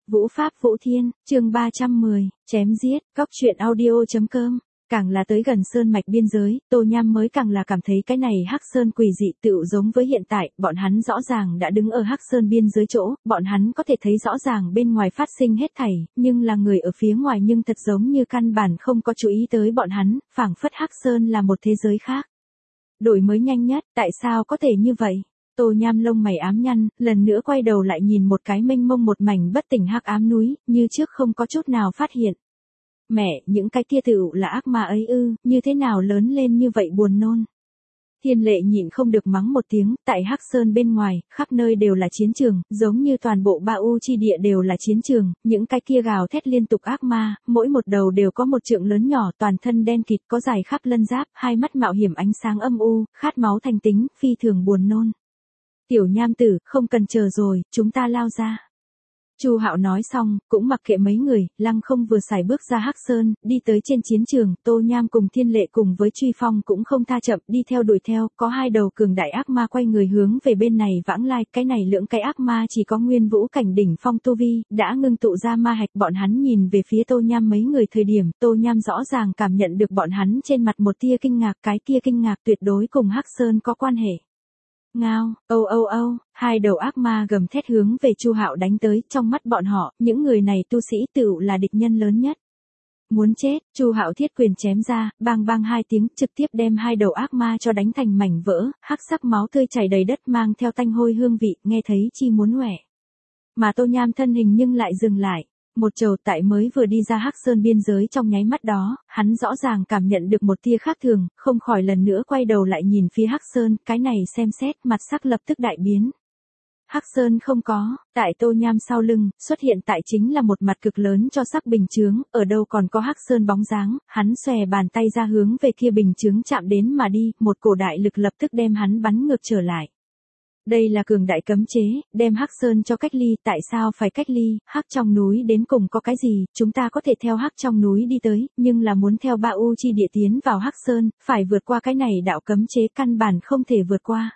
Vũ Pháp Vũ Thiên, chương 310, chém giết, Cóc truyện audio.com. Càng là tới gần sơn mạch biên giới, Tô Nham mới càng là cảm thấy cái này Hắc Sơn quỷ dị tựu giống với hiện tại, bọn hắn rõ ràng đã đứng ở Hắc Sơn biên giới chỗ, bọn hắn có thể thấy rõ ràng bên ngoài phát sinh hết thảy, nhưng là người ở phía ngoài nhưng thật giống như căn bản không có chú ý tới bọn hắn, phảng phất Hắc Sơn là một thế giới khác. Đổi mới nhanh nhất, tại sao có thể như vậy? Tô Nham lông mày ám nhăn, lần nữa quay đầu lại nhìn một cái mênh mông một mảnh bất tỉnh hắc ám núi, như trước không có chút nào phát hiện. Mẹ, những cái kia tựu là ác ma ấy ư, như thế nào lớn lên như vậy buồn nôn. Thiên Lệ nhịn không được mắng một tiếng, tại Hắc Sơn bên ngoài, khắp nơi đều là chiến trường, giống như toàn bộ Ba U chi địa đều là chiến trường, những cái kia gào thét liên tục ác ma, mỗi một đầu đều có một trượng lớn nhỏ, toàn thân đen kịt, có dài khắp lân giáp, hai mắt mạo hiểm ánh sáng âm u, khát máu thành tính, phi thường buồn nôn. Tiểu Nham tử, không cần chờ rồi, chúng ta lao ra. Chu Hạo nói xong, cũng mặc kệ mấy người, lăng không vừa xài bước ra Hắc Sơn, đi tới trên chiến trường, Tô Nham cùng Thiên Lệ cùng với Truy Phong cũng không tha chậm, đi theo đuổi theo, có hai đầu cường đại ác ma quay người hướng về bên này vãng lai, cái này lưỡng cái ác ma chỉ có nguyên vũ cảnh đỉnh phong tu vi, đã ngưng tụ ra ma hạch, bọn hắn nhìn về phía Tô Nham mấy người thời điểm, Tô Nham rõ ràng cảm nhận được bọn hắn trên mặt một tia kinh ngạc, cái tia kinh ngạc tuyệt đối cùng Hắc Sơn có quan hệ. Ngao, âu âu âu, hai đầu ác ma gầm thét hướng về Chu Hạo đánh tới, trong mắt bọn họ, những người này tu sĩ tựu là địch nhân lớn nhất. Muốn chết, Chu Hạo thiết quyền chém ra, bang bang hai tiếng, trực tiếp đem hai đầu ác ma cho đánh thành mảnh vỡ, hắc sắc máu tươi chảy đầy đất mang theo tanh hôi hương vị, nghe thấy chi muốn hoẻ. Mà Tô Nham thân hình nhưng lại dừng lại. Một trầu tại mới vừa đi ra Hắc Sơn biên giới trong nháy mắt đó, hắn rõ ràng cảm nhận được một tia khác thường, không khỏi lần nữa quay đầu lại nhìn phía Hắc Sơn, cái này xem xét, mặt sắc lập tức đại biến. Hắc Sơn không có, tại Tô Nham sau lưng, xuất hiện tại chính là một mặt cực lớn cho sắc bình chướng, ở đâu còn có Hắc Sơn bóng dáng, hắn xòe bàn tay ra hướng về kia bình chướng chạm đến mà đi, một cổ đại lực lập tức đem hắn bắn ngược trở lại. Đây là cường đại cấm chế, đem Hắc Sơn cho cách ly, tại sao phải cách ly, Hắc trong núi đến cùng có cái gì, chúng ta có thể theo Hắc trong núi đi tới, nhưng là muốn theo Ba U chi địa tiến vào Hắc Sơn, phải vượt qua cái này đạo cấm chế căn bản không thể vượt qua.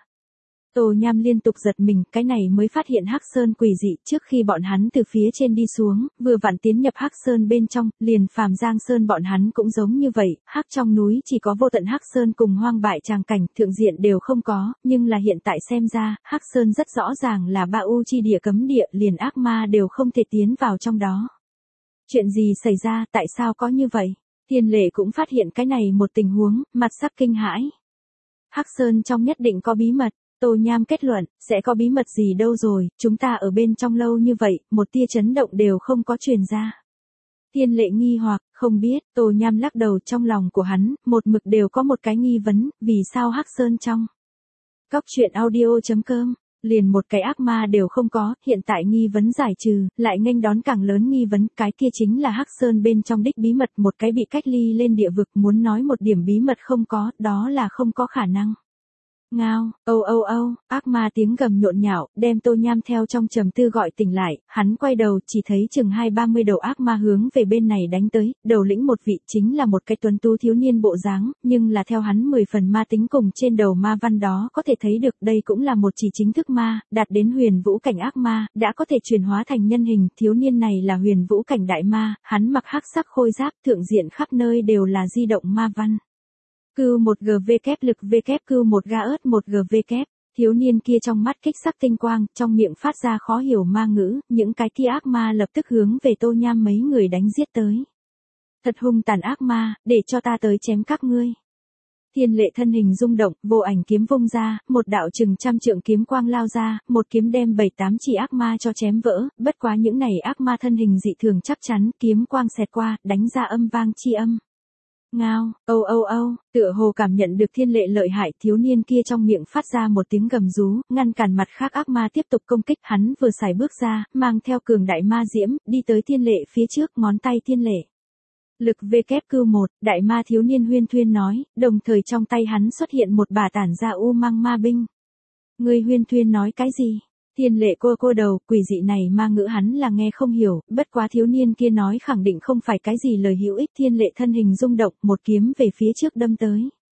Tô Nham liên tục giật mình, cái này mới phát hiện Hắc Sơn quỷ dị, trước khi bọn hắn từ phía trên đi xuống, vừa vặn tiến nhập Hắc Sơn bên trong, liền Phàm Giang Sơn bọn hắn cũng giống như vậy, Hắc trong núi chỉ có vô tận Hắc Sơn cùng hoang bại tràng cảnh, thượng diện đều không có, nhưng là hiện tại xem ra, Hắc Sơn rất rõ ràng là Ba U chi địa cấm địa, liền ác ma đều không thể tiến vào trong đó. Chuyện gì xảy ra, tại sao có như vậy? Thiên Lệ cũng phát hiện cái này một tình huống, mặt sắc kinh hãi. Hắc Sơn trong nhất định có bí mật. Tô Nham kết luận, sẽ có bí mật gì đâu rồi, chúng ta ở bên trong lâu như vậy, một tia chấn động đều không có truyền ra. Thiên Lệ nghi hoặc, không biết, Tô Nham lắc đầu, trong lòng của hắn, một mực đều có một cái nghi vấn, vì sao Hắc Sơn trong. Cóc truyện audio.com, liền một cái ác ma đều không có, hiện tại nghi vấn giải trừ, lại nghênh đón càng lớn nghi vấn, cái kia chính là Hắc Sơn bên trong đích bí mật, một cái bị cách ly lên địa vực, muốn nói một điểm bí mật không có, đó là không có khả năng. Ngao, âu âu âu, ác ma tiếng gầm nhộn nhạo, đem Tô Nham theo trong trầm tư gọi tỉnh lại, hắn quay đầu chỉ thấy chừng 20-30 đầu ác ma hướng về bên này đánh tới, đầu lĩnh một vị chính là một cái tuấn tú thiếu niên bộ dáng, nhưng là theo hắn 10 phần ma tính cùng trên đầu ma văn đó có thể thấy được đây cũng là một chỉ chính thức ma, đạt đến huyền vũ cảnh ác ma, đã có thể chuyển hóa thành nhân hình, thiếu niên này là huyền vũ cảnh đại ma, hắn mặc hắc sắc khôi giáp, thượng diện khắp nơi đều là di động ma văn. Cưu một GV lực V cưu một ga ớt một GV thiếu niên kia trong mắt kích sắc tinh quang, trong miệng phát ra khó hiểu ma ngữ, những cái kia ác ma lập tức hướng về Tô Nham mấy người đánh giết tới. Thật hung tàn ác ma, để cho ta tới chém các ngươi. Thiên Lệ thân hình rung động, vô ảnh kiếm vung ra, một đạo chừng trăm trượng kiếm quang lao ra, một kiếm đem 7-8 chỉ ác ma cho chém vỡ, bất quá những này ác ma thân hình dị thường chắc chắn, kiếm quang xẹt qua, đánh ra âm vang chi âm. Ngao, âu âu âu, tựa hồ cảm nhận được Thiên Lệ lợi hại, thiếu niên kia trong miệng phát ra một tiếng gầm rú, ngăn cản mặt khác ác ma tiếp tục công kích, hắn vừa xài bước ra, mang theo cường đại ma diễm, đi tới Thiên Lệ phía trước, ngón tay Thiên Lệ. Lực VQ1, đại ma thiếu niên huyên thuyên nói, đồng thời trong tay hắn xuất hiện một bả tản ra u mang ma binh. Người huyên thuyên nói cái gì? Thiên Lệ cô đầu, quỷ dị này ma ngữ hắn là nghe không hiểu, bất quá thiếu niên kia nói khẳng định không phải cái gì lời hữu ích. Thiên Lệ thân hình rung động, một kiếm về phía trước đâm tới.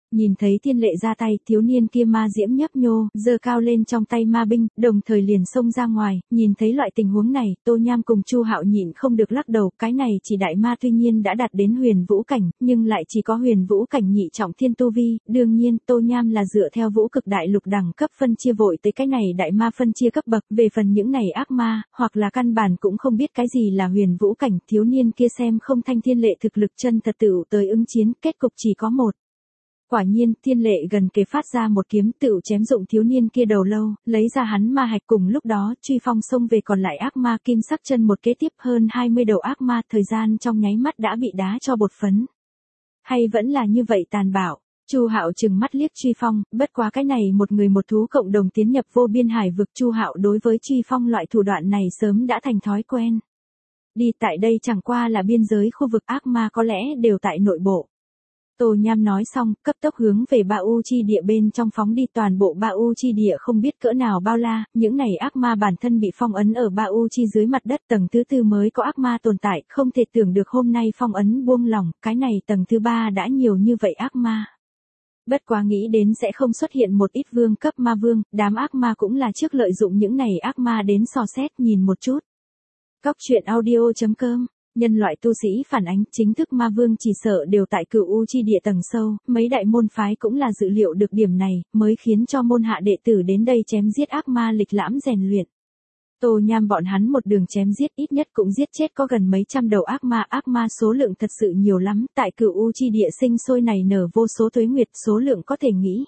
Nhìn thấy Thiên Lệ ra tay, thiếu niên kia ma diễm nhấp nhô, giơ cao lên trong tay ma binh, đồng thời liền xông ra ngoài, nhìn thấy loại tình huống này, Tô Nham cùng Chu Hạo nhịn không được lắc đầu, cái này chỉ đại ma tuy nhiên đã đạt đến huyền vũ cảnh, nhưng lại chỉ có huyền vũ cảnh nhị trọng thiên tu vi, đương nhiên, Tô Nham là dựa theo vũ cực đại lục đẳng cấp phân chia vội tới cái này đại ma phân chia cấp bậc, về phần những này ác ma, hoặc là căn bản cũng không biết cái gì là huyền vũ cảnh, thiếu niên kia xem không thanh Thiên Lệ thực lực chân thật tựu tới ứng chiến, kết cục chỉ có một. Quả nhiên, Thiên Lệ gần kề phát ra một kiếm tựu chém dụng thiếu niên kia đầu lâu, lấy ra hắn ma hạch, cùng lúc đó, truy phong xông về còn lại ác ma kim sắc chân một kế tiếp hơn 20 đầu ác ma, thời gian trong nháy mắt đã bị đá cho bột phấn. Hay vẫn là như vậy tàn bạo. Chu Hạo trừng mắt liếc truy phong, bất quá cái này một người một thú cộng đồng tiến nhập vô biên hải vực, Chu Hạo đối với truy phong loại thủ đoạn này sớm đã thành thói quen. Đi, tại đây chẳng qua là biên giới khu vực, ác ma có lẽ đều tại nội bộ. Tô Nham nói xong, cấp tốc hướng về Ba U chi địa bên trong phóng đi, toàn bộ Ba U chi địa không biết cỡ nào bao la, những này ác ma bản thân bị phong ấn ở Ba U chi dưới mặt đất, tầng thứ tư mới có ác ma tồn tại, không thể tưởng được hôm nay phong ấn buông lỏng, cái này tầng thứ ba đã nhiều như vậy ác ma. Bất quá nghĩ đến sẽ không xuất hiện một ít vương cấp ma vương, đám ác ma cũng là trước lợi dụng những này ác ma đến dò xét nhìn một chút. Cóc truyện audio.com. Nhân loại tu sĩ phản ánh, chính thức ma vương chỉ sợ đều tại Cửu U chi địa tầng sâu, mấy đại môn phái cũng là dự liệu được điểm này, mới khiến cho môn hạ đệ tử đến đây chém giết ác ma lịch lãm rèn luyện. Tô Nham bọn hắn một đường chém giết, ít nhất cũng giết chết có gần mấy trăm đầu ác ma số lượng thật sự nhiều lắm, tại Cửu U chi địa sinh sôi này nở vô số tuế nguyệt, số lượng có thể nghĩ.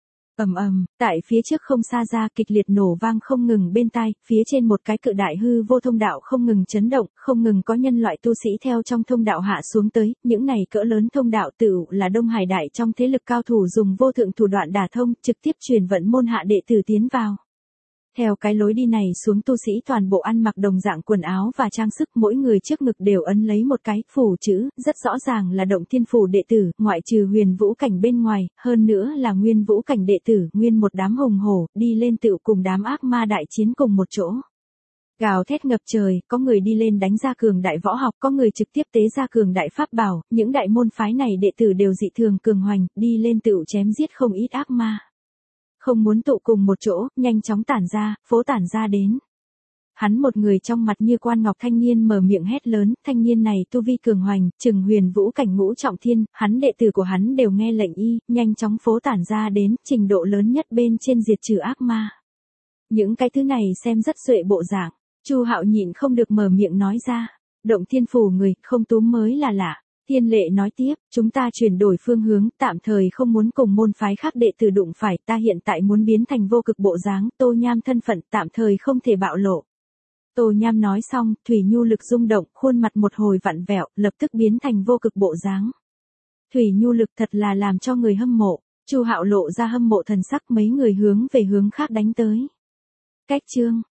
Tại phía trước không xa ra, kịch liệt nổ vang không ngừng bên tai, phía trên một cái cự đại hư vô thông đạo không ngừng chấn động, không ngừng có nhân loại tu sĩ theo trong thông đạo hạ xuống tới, những này cỡ lớn thông đạo tựu là Đông Hải Đại trong thế lực cao thủ dùng vô thượng thủ đoạn đả thông, trực tiếp truyền vận môn hạ đệ tử tiến vào. Theo cái lối đi này xuống, tu sĩ toàn bộ ăn mặc đồng dạng quần áo và trang sức, mỗi người trước ngực đều ấn lấy một cái phù chữ, rất rõ ràng là Động Thiên Phủ đệ tử, ngoại trừ huyền vũ cảnh bên ngoài, hơn nữa là nguyên vũ cảnh đệ tử, nguyên một đám hùng hổ, đi lên tựu cùng đám ác ma đại chiến cùng một chỗ. Gào thét ngập trời, có người đi lên đánh ra cường đại võ học, có người trực tiếp tế ra cường đại pháp bảo, những đại môn phái này đệ tử đều dị thường cường hoành, đi lên tựu chém giết không ít ác ma. Không muốn tụ cùng một chỗ, nhanh chóng tản ra, phố tản ra đến. Hắn một người trong mặt như quan ngọc thanh niên mở miệng hét lớn, thanh niên này tu vi cường hoành, chừng huyền vũ cảnh ngũ trọng thiên, hắn đệ tử của hắn đều nghe lệnh y, nhanh chóng phố tản ra đến, trình độ lớn nhất bên trên diệt trừ ác ma. Những cái thứ này xem rất xuệ bộ dạng, Chu Hạo nhịn không được mở miệng nói ra, Động Thiên Phủ người, không túm mới là lạ. Thiên Lệ nói tiếp, chúng ta chuyển đổi phương hướng, tạm thời không muốn cùng môn phái khác đệ tử đụng phải, ta hiện tại muốn biến thành vô cực bộ dáng, Tô Nham thân phận tạm thời không thể bạo lộ. Tô Nham nói xong, Thủy Nhu lực rung động, khuôn mặt một hồi vặn vẹo, lập tức biến thành vô cực bộ dáng. Thủy Nhu lực thật là làm cho người hâm mộ, Chu Hạo lộ ra hâm mộ thần sắc, mấy người hướng về hướng khác đánh tới. Cách chương